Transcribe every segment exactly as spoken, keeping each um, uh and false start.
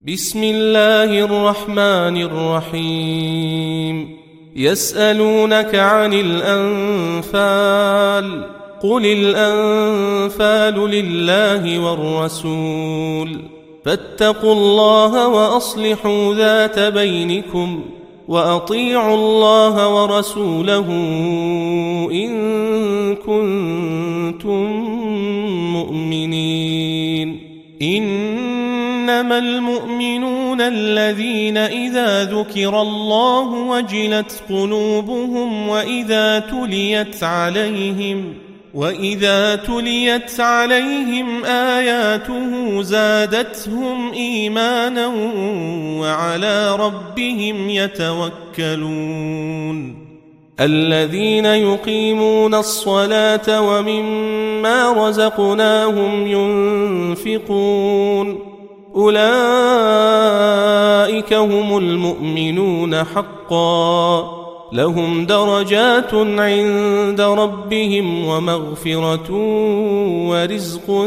بسم الله الرحمن الرحيم. يسألونك عن الأنفال قل الأنفال لله والرسول فاتقوا الله وأصلحوا ذات بينكم وأطيعوا الله ورسوله إن كنتم مؤمنين. إنما المؤمنون الذين إذا ذكر الله وجلت قلوبهم وإذا تليت عليهم وإذا تليت عليهم آياته زادتهم إيمانا وعلى ربهم يتوكلون. الذين يقيمون الصلاة ومما رزقناهم ينفقون أولئك هم المؤمنون حقا لهم درجات عند ربهم ومغفرة ورزق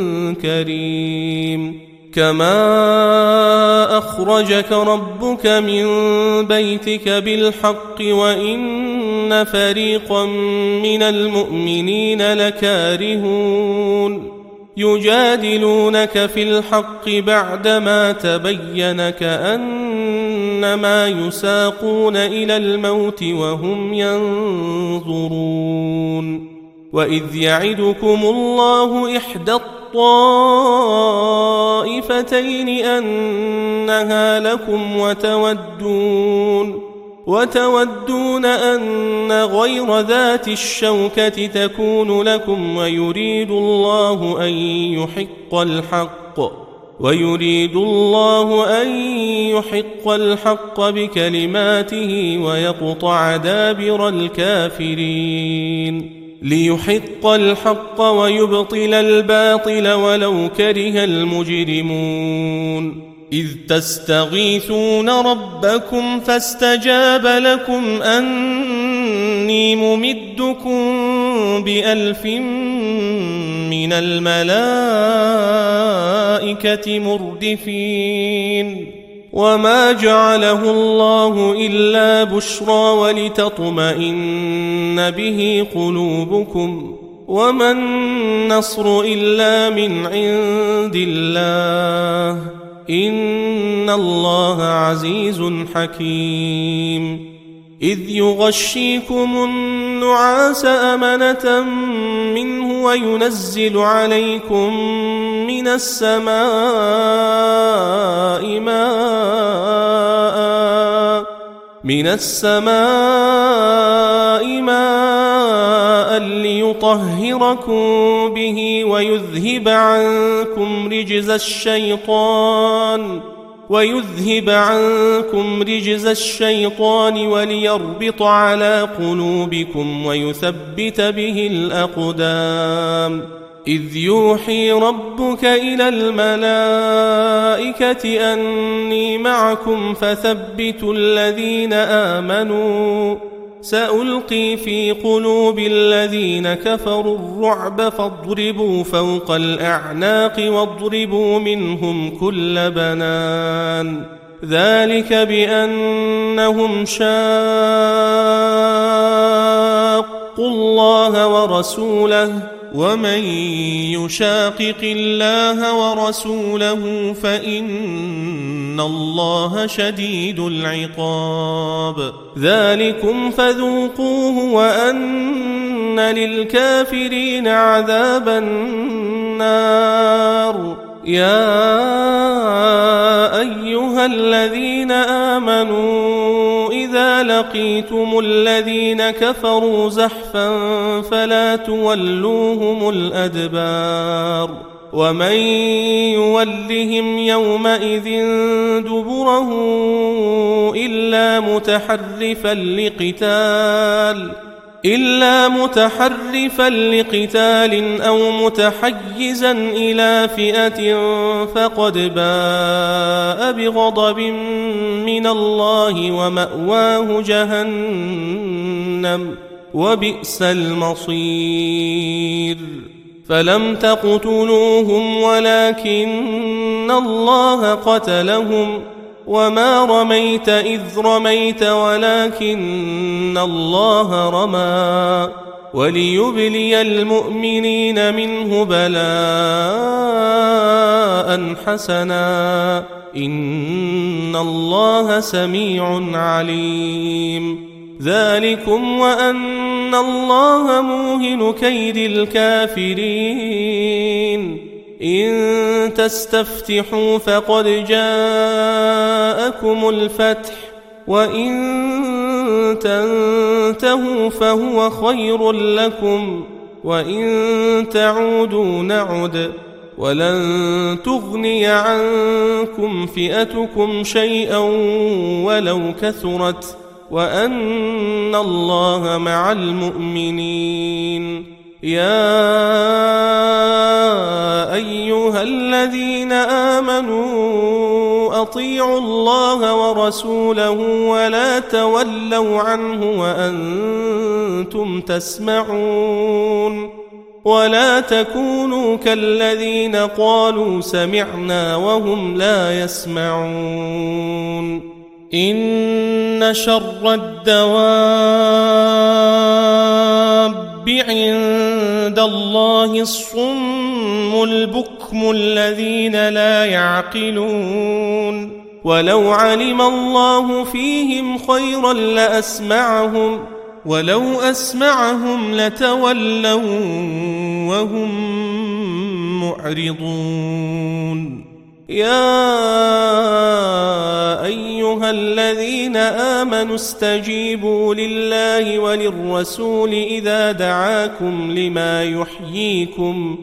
كريم. كما أخرجك ربك من بيتك بالحق وإن فريقا من المؤمنين لكارهون يجادلونك في الحق بعدما تبين كأنما يساقون إلى الموت وهم ينظرون. وإذ يعدكم الله إحدى الطائفتين أنها لكم وتودون وتودون أن غير ذات الشوكة تكون لكم ويريد الله أن يحق الحق ويريد الله أن يحق الحق بكلماته ويقطع دابر الكافرين ليحق الحق ويبطل الباطل ولو كره المجرمون. إذ تستغيثون ربكم فاستجاب لكم أني ممدكم بألف من الملائكة مردفين. وما جعله الله إلا بشرى ولتطمئن به قلوبكم وما النصر إلا من عند الله إن الله عزيز حكيم. إذ يغشيكم النعاس أمنة منه وينزل عليكم من السماء ماء من السماء ماء ليطهركم به ويذهب عنكم رجز الشيطان ويذهب عنكم رجز الشيطان وليربط على قلوبكم ويثبت به الأقدام. إذ يوحي ربك إلى الملائكة أني معكم فثبتوا الذين آمنوا سألقي في قلوب الذين كفروا الرعب فاضربوا فوق الأعناق واضربوا منهم كل بنان. ذلك بأنهم شاقوا الله ورسوله ومن يشاقق الله ورسوله فإن الله شديد العقاب. ذلكم فذوقوه وأن للكافرين عذاب النار. يا أيها الذين آمنوا إذا لقيتم الذين كفروا زحفا فلا تولوهم الأدبار. ومن يولهم يومئذ دبره إلا متحرفا لقتال إلا متحرفا لقتال أو متحيزا إلى فئة فقد باء بغضب من الله ومأواه جهنم وبئس المصير. فلم تقتلوهم ولكن الله قتلهم وما رميت إذ رميت ولكن الله رمى وليبلي المؤمنين منه بلاء حسنا إن الله سميع عليم. ذلكم وأن الله موهن كيد الكافرين. إن تستفتحوا فقد جاءكم الفتح وإن تنتهوا فهو خير لكم وإن تعودوا نعد ولن تغني عنكم فئتكم شيئا ولو كثرت وأن الله مع المؤمنين. يا أيها الذين آمنوا أطيعوا الله ورسوله ولا تولوا عنه وأنتم تسمعون ولا تكونوا كالذين قالوا سمعنا وهم لا يسمعون. إن شر الدواب عند الله الصم البكم الذين لا يعقلون. ولو علم الله فيهم خيرا لأسمعهم ولو أسمعهم لتولوا وهم معرضون. يا أيها الذين آمنوا استجيبوا لله وللرسول إذا دعاكم لما يحييكم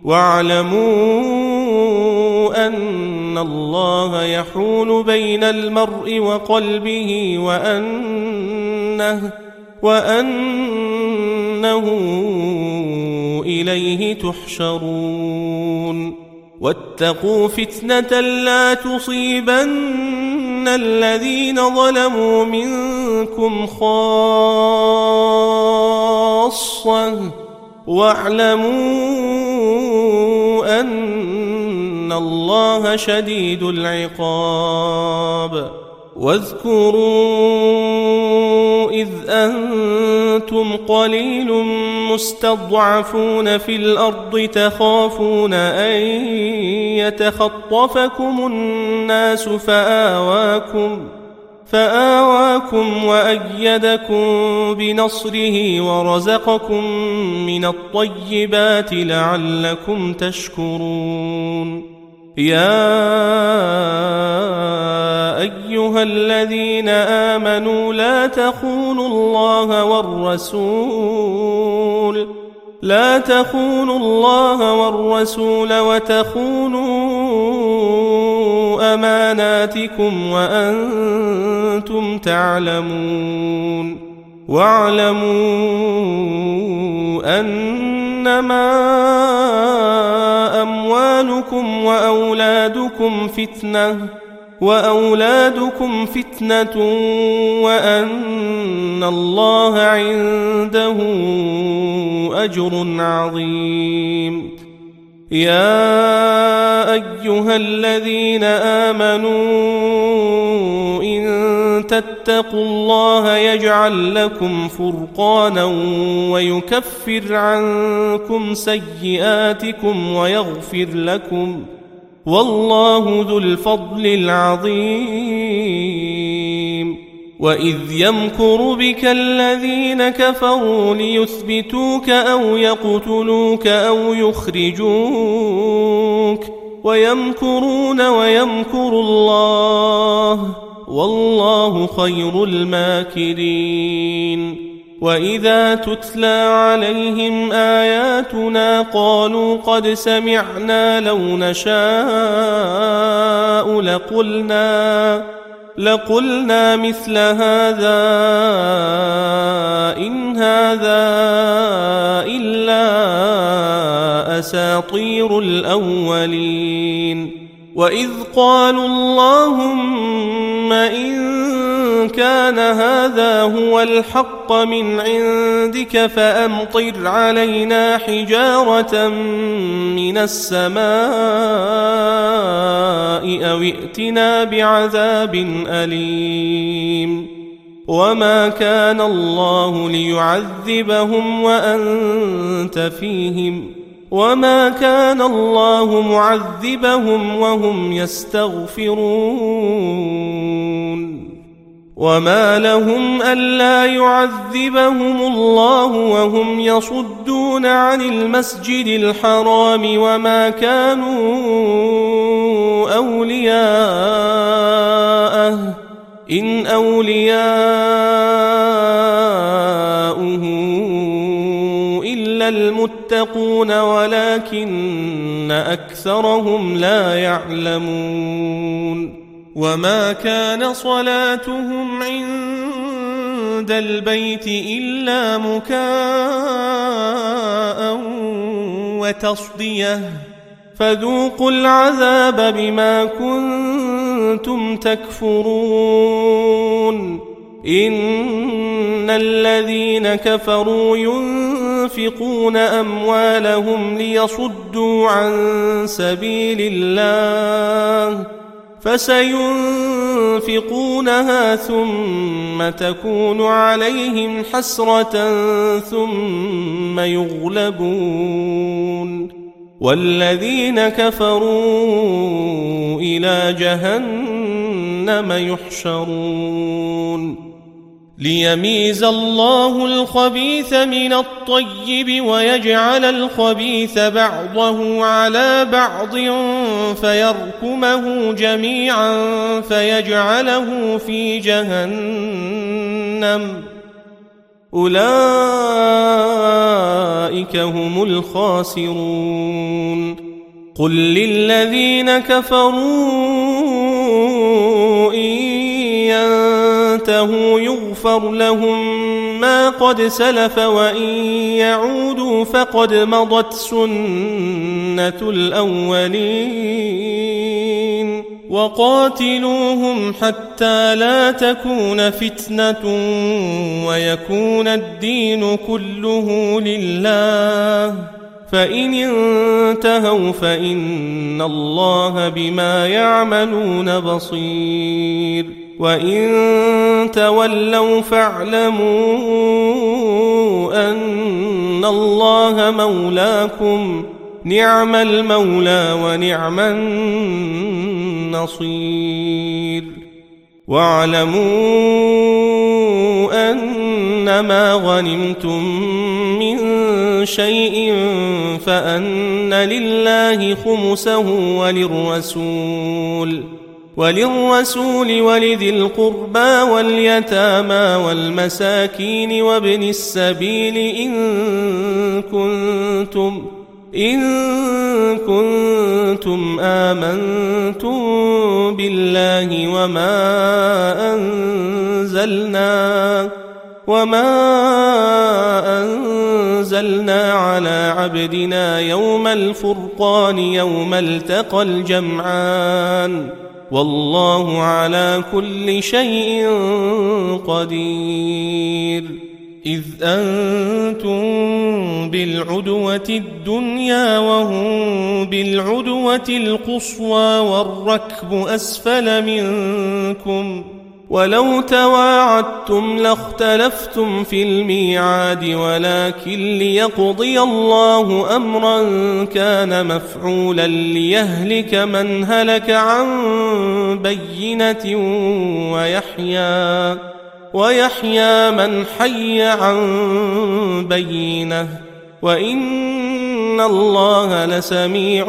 واعلموا أن الله يحول بين المرء وقلبه وأنه, وأنه إليه تحشرون. واتقوا فتنة لا تصيبن الذين ظلموا منكم خاصة واعلموا أن الله شديد العقاب. واذكروا إذ أنتم قليل مستضعفون في الأرض تخافون أن يتخطفكم الناس فآواكم فآواكم وأيدكم بنصره ورزقكم من الطيبات لعلكم تشكرون. يا أيها الذين آمنوا لا تخونوا الله والرسول لا تخونوا الله والرسول وتخونوا أماناتكم وأنتم تعلمون. واعلموا أنما أموالكم وأولادكم فتنة وأولادكم فتنة وأن الله عنده أجر عظيم. يا أيها الذين آمنوا إن تتقوا الله يجعل لكم فرقانا ويكفر عنكم سيئاتكم ويغفر لكم والله ذو الفضل العظيم. وإذ يمكر بك الذين كفروا ليثبتوك أو يقتلوك أو يخرجوك ويمكرون ويمكر الله والله خير الماكرين. وإذا تتلى عليهم آياتنا قالوا قد سمعنا لو نشاء لقلنا لقلنا مثل هذا إن هذا إلا أساطير الأولين. وإذ قالوا اللهم إن كان كان هذا هو الحق من عندك فأمطر علينا حجارة من السماء أو ائتنا بعذاب أليم وما كان الله ليعذبهم وأنت فيهم وما كان الله معذبهم وهم يستغفرون وما لهم ألا يعذبهم الله وهم يصدون عن المسجد الحرام وما كانوا أولياءه إن أولياؤه إلا المتقون ولكن أكثرهم لا يعلمون وما كان صلاتهم عند البيت إلا مكاء وتصدية فذوقوا العذاب بما كنتم تكفرون إن الذين كفروا ينفقون أموالهم ليصدوا عن سبيل الله فسينفقونها ثم تكون عليهم حسرة ثم يغلبون والذين كفروا إلى جهنم يحشرون ليميز الله الخبيث من الطيب ويجعل الخبيث بعضه على بعض فيركمه جميعا فيجعله في جهنم أولئك هم الخاسرون قل للذين كفروا إن ينتهوا يغفر لهم ما قد سلف وإن يعودوا فقد مضت سنة الأولين وقاتلوهم حتى لا تكون فتنة ويكون الدين كله لله فإن انتهوا فإن الله بما يعملون بصير وإن تولوا فاعلموا أن الله مولاكم نعم المولى ونعم النصير واعلموا أنما غنمتم من شيء فأن لله خمسه وللرسول وللرسول ولذي القربى واليتامى والمساكين وابن السبيل إن كنتم إن كنتم آمنتم بالله وما أنزلنا وما أنزلنا على عبدنا يوم الفرقان يوم التقى الجمعان والله على كل شيء قدير إذ أنتم بالعدوة الدنيا وهم بالعدوة القصوى والركب أسفل منكم ولو تواعدتم لاختلفتم في الميعاد ولكن ليقضي الله أمرا كان مفعولا ليهلك من هلك عن بينة ويحيى ويحيى من حي عن بينة وإن الله لسميع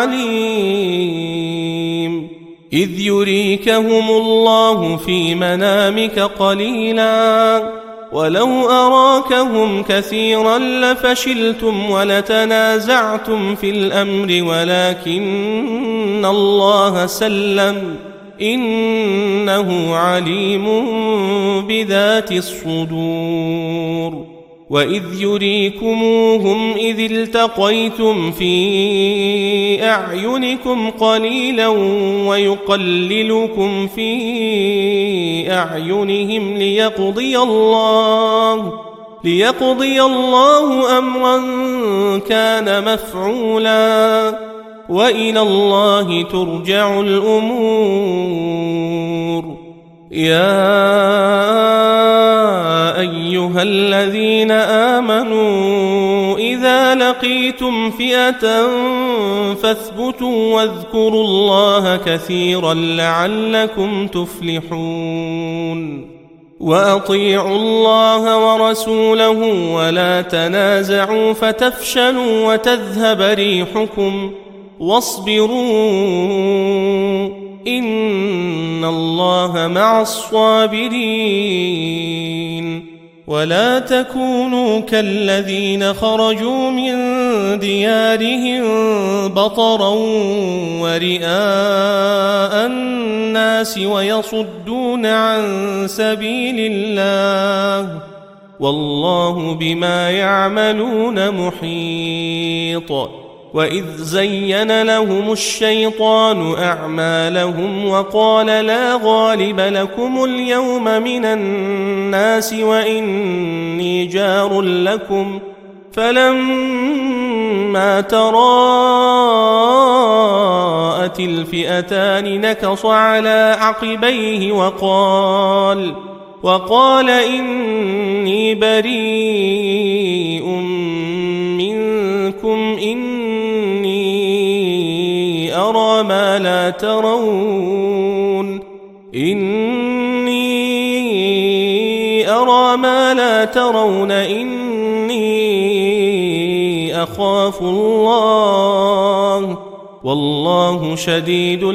عليم إذ يريكهم الله في منامك قليلا ولو أراكهم كثيرا لفشلتم ولتنازعتم في الأمر ولكن الله سلم إنه عليم بذات الصدور وإذ يريكموهم إذ التقيتم في أعينكم قليلا ويقللكم في أعينهم ليقضي الله ليقضي الله أمرا كان مفعولا وإلى الله ترجع الأمور. يا أيها الذين آمنوا إذا لقيتم فئة فاثبتوا واذكروا الله كثيرا لعلكم تفلحون. وأطيعوا الله ورسوله ولا تنازعوا فتفشلوا وتذهب ريحكم واصبروا إن الله مع الصابرين. ولا تكونوا كالذين خرجوا من ديارهم بطرا ورئاء الناس ويصدون عن سبيل الله والله بما يعملون محيط. وإذ زين لهم الشيطان أعمالهم وقال لا غالب لكم اليوم من الناس وإني جار لكم فلما تراءت الفئتان نكص على عقبيه وقال وقال إني بريء منكم إني أرى ما لا ترون إني أرى ما لا ترون إني أخاف الله والله شديد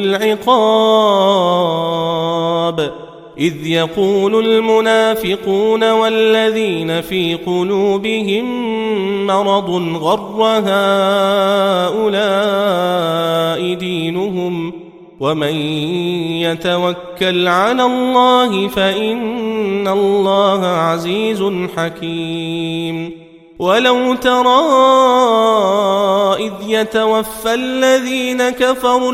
العقاب. إذ يقول المنافقون والذين في قلوبهم مرض غر هؤلاء دينهم ومن يتوكل على الله فإن الله عزيز حكيم. ولو ترى إذ يتوفى الذين كفروا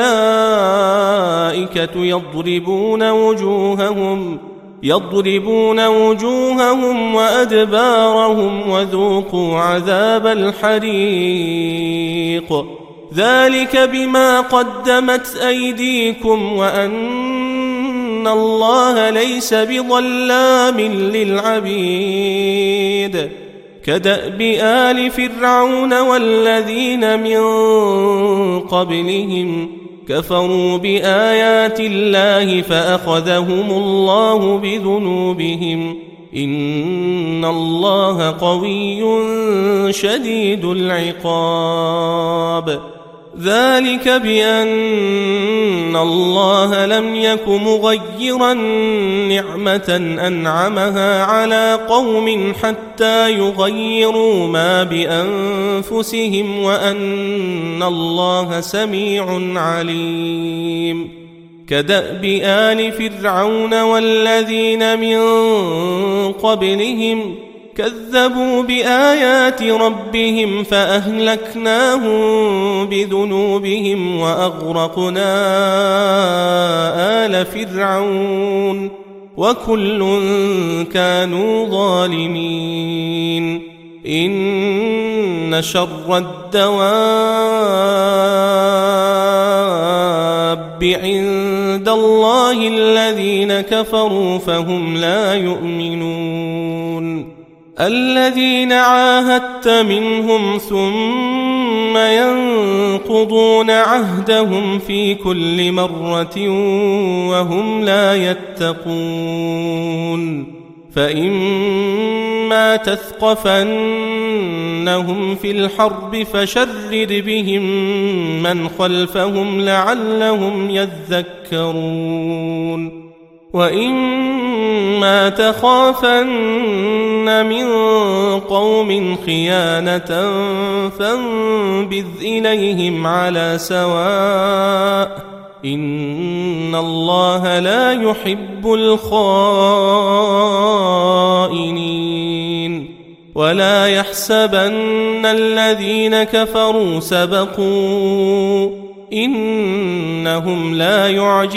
الملائكة يضربون وجوههم يضربون وجوههم وأدبارهم وذوقوا عذاب الحريق ذلك بما قدمت أيديكم وأن الله ليس بظلام للعبيد. كدأب آل فرعون والذين من قبلهم كفروا بآيات الله فأخذهم الله بذنوبهم إن الله قوي شديد العقاب. ذلك بأن الله لم يك مغيرا نعمة أنعمها على قوم حتى يغيروا ما بأنفسهم وأن الله سميع عليم. كدأب آل فرعون والذين من قبلهم كذبوا بآيات ربهم فأهلكناهم بذنوبهم وأغرقنا آل فرعون وكل كانوا ظالمين. إن شر الدواب عند الله الذين كفروا فهم لا يؤمنون. الذين عاهدت منهم ثم ينقضون عهدهم في كل مرة وهم لا يتقون. فإما تثقفنهم في الحرب فشرد بهم من خلفهم لعلهم يذكرون. وإما تخافن من قوم خيانة فانبذ إليهم على سواء إن الله لا يحب الخائنين. ولا يحسبن الذين كفروا سبقوا إنهم لا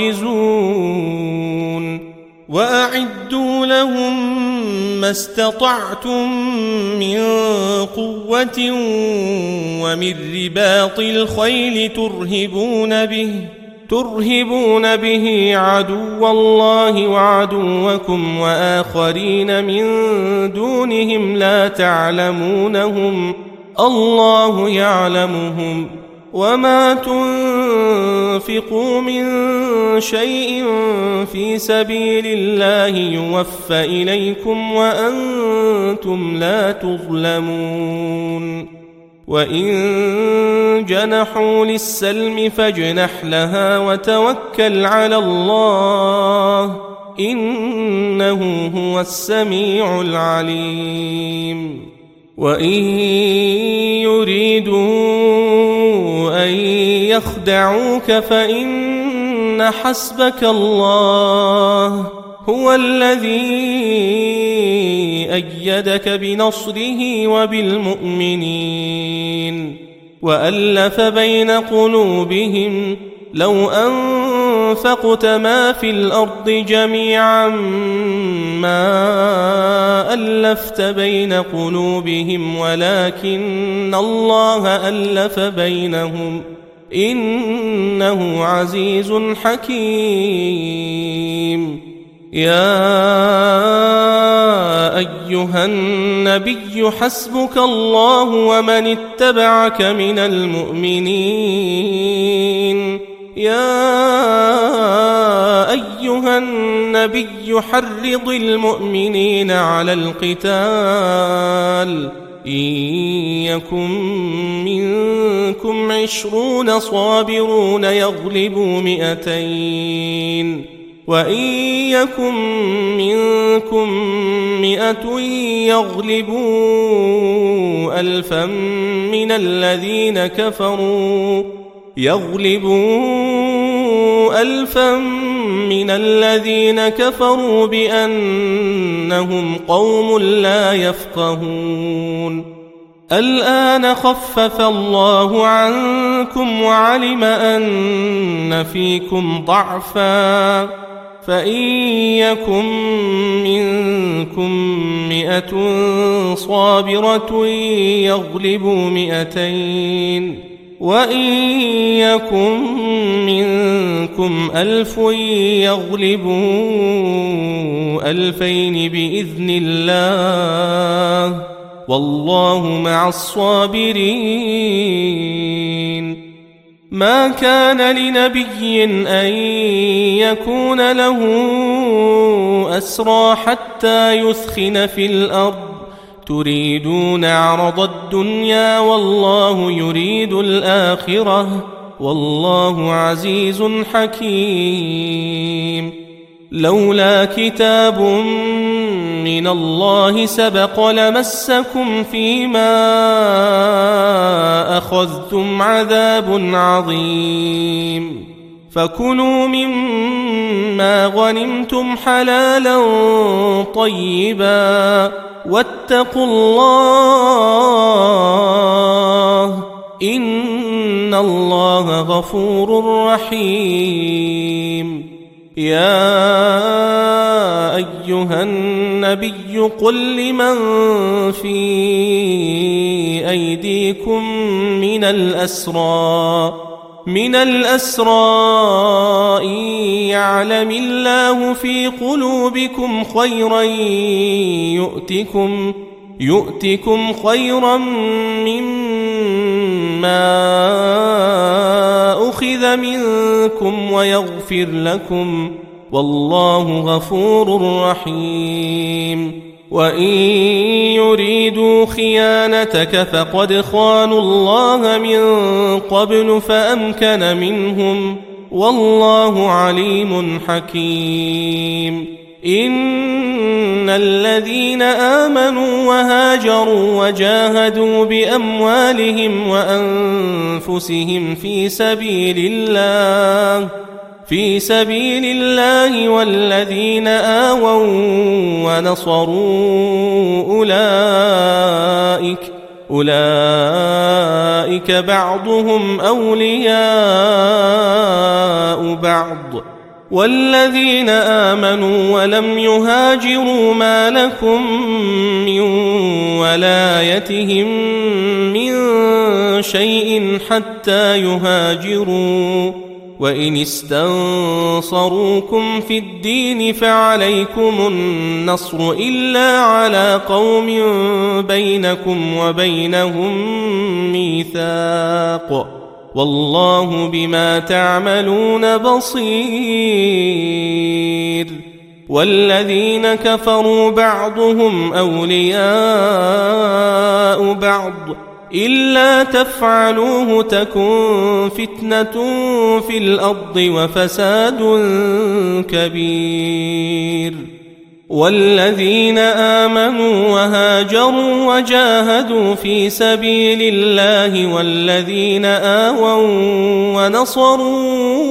يعجزون وأعدوا لهم ما استطعتم من قوة ومن رباط الخيل ترهبون به ترهبون به عدو الله وعدوكم وآخرين من دونهم لا تعلمونهم الله يعلمهم وما تنفقوا من شيء في سبيل الله يوفى إليكم وأنتم لا تظلمون وإن جنحوا للسلم فاجنح لها وتوكل على الله إنه هو السميع العليم وإن يريدوا أن يخدعوك فإن حسبك الله هو الذي أيدك بنصره وبالمؤمنين وألف بين قلوبهم لو أنفقت ما في الأرض جميعا ما ألفت بين قلوبهم ولكن الله ألف بينهم إنه عزيز حكيم يا أيها النبي حسبك الله ومن اتبعك من المؤمنين يا أيها النبي حرض المؤمنين على القتال إن يكن منكم عشرون صابرون يغلبوا مئتين وإن يكن منكم مئة يغلبوا ألفا من الذين كفروا يغلبوا ألفا من الذين كفروا بأنهم قوم لا يفقهون الآن خفف الله عنكم وعلم أن فيكم ضعفا فإن يكن منكم مئة صابرة يغلبوا مئتين وإن يكن منكم ألف يغلبوا ألفين بإذن الله والله مع الصابرين ما كان لنبي أن يكون له أسرى حتى يثخن في الأرض تريدون عرض الدنيا والله يريد الآخرة والله عزيز حكيم لولا كتاب من الله سبق لمسكم فيما أخذتم عذاب عظيم فكلوا مما غنمتم حلالا طيبا واتقوا الله إن الله غفور رحيم يا أيها النبي قل لمن في أيديكم من الأسرى من الأسرى إن يعلم الله في قلوبكم خيرا يؤتكم يؤتكم خيرا مما أخذ منكم ويغفر لكم والله غفور رحيم وإن يريدوا خيانتك فقد خانوا الله من قبل فأمكن منهم والله عليم حكيم إن الذين آمنوا وهاجروا وجاهدوا بأموالهم وأنفسهم في سبيل الله في سبيل الله والذين آووا ونصروا أولئك أولئك بعضهم أولياء بعض والذين آمنوا ولم يهاجروا ما لكم من ولايتهم من شيء حتى يهاجروا وإن استنصروكم في الدين فعليكم النصر إلا على قوم بينكم وبينهم ميثاق والله بما تعملون بصير والذين كفروا بعضهم أولياء بعض إلا تفعلوه تكن فتنة في الأرض وفساد كبير والذين آمنوا وهاجروا وجاهدوا في سبيل الله والذين آووا ونصروا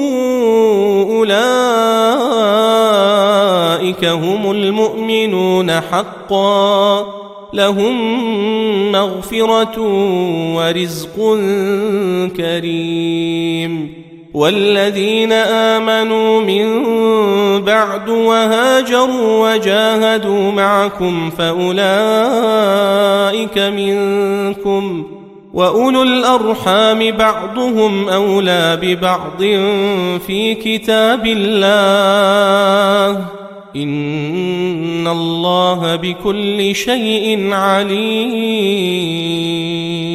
أولئك هم المؤمنون حقا لهم مغفرة ورزق كريم والذين آمنوا من بعد وهاجروا وجاهدوا معكم فأولئك منكم وأولو الأرحام بعضهم أولى ببعض في كتاب الله إن الله بكل شيء عليم.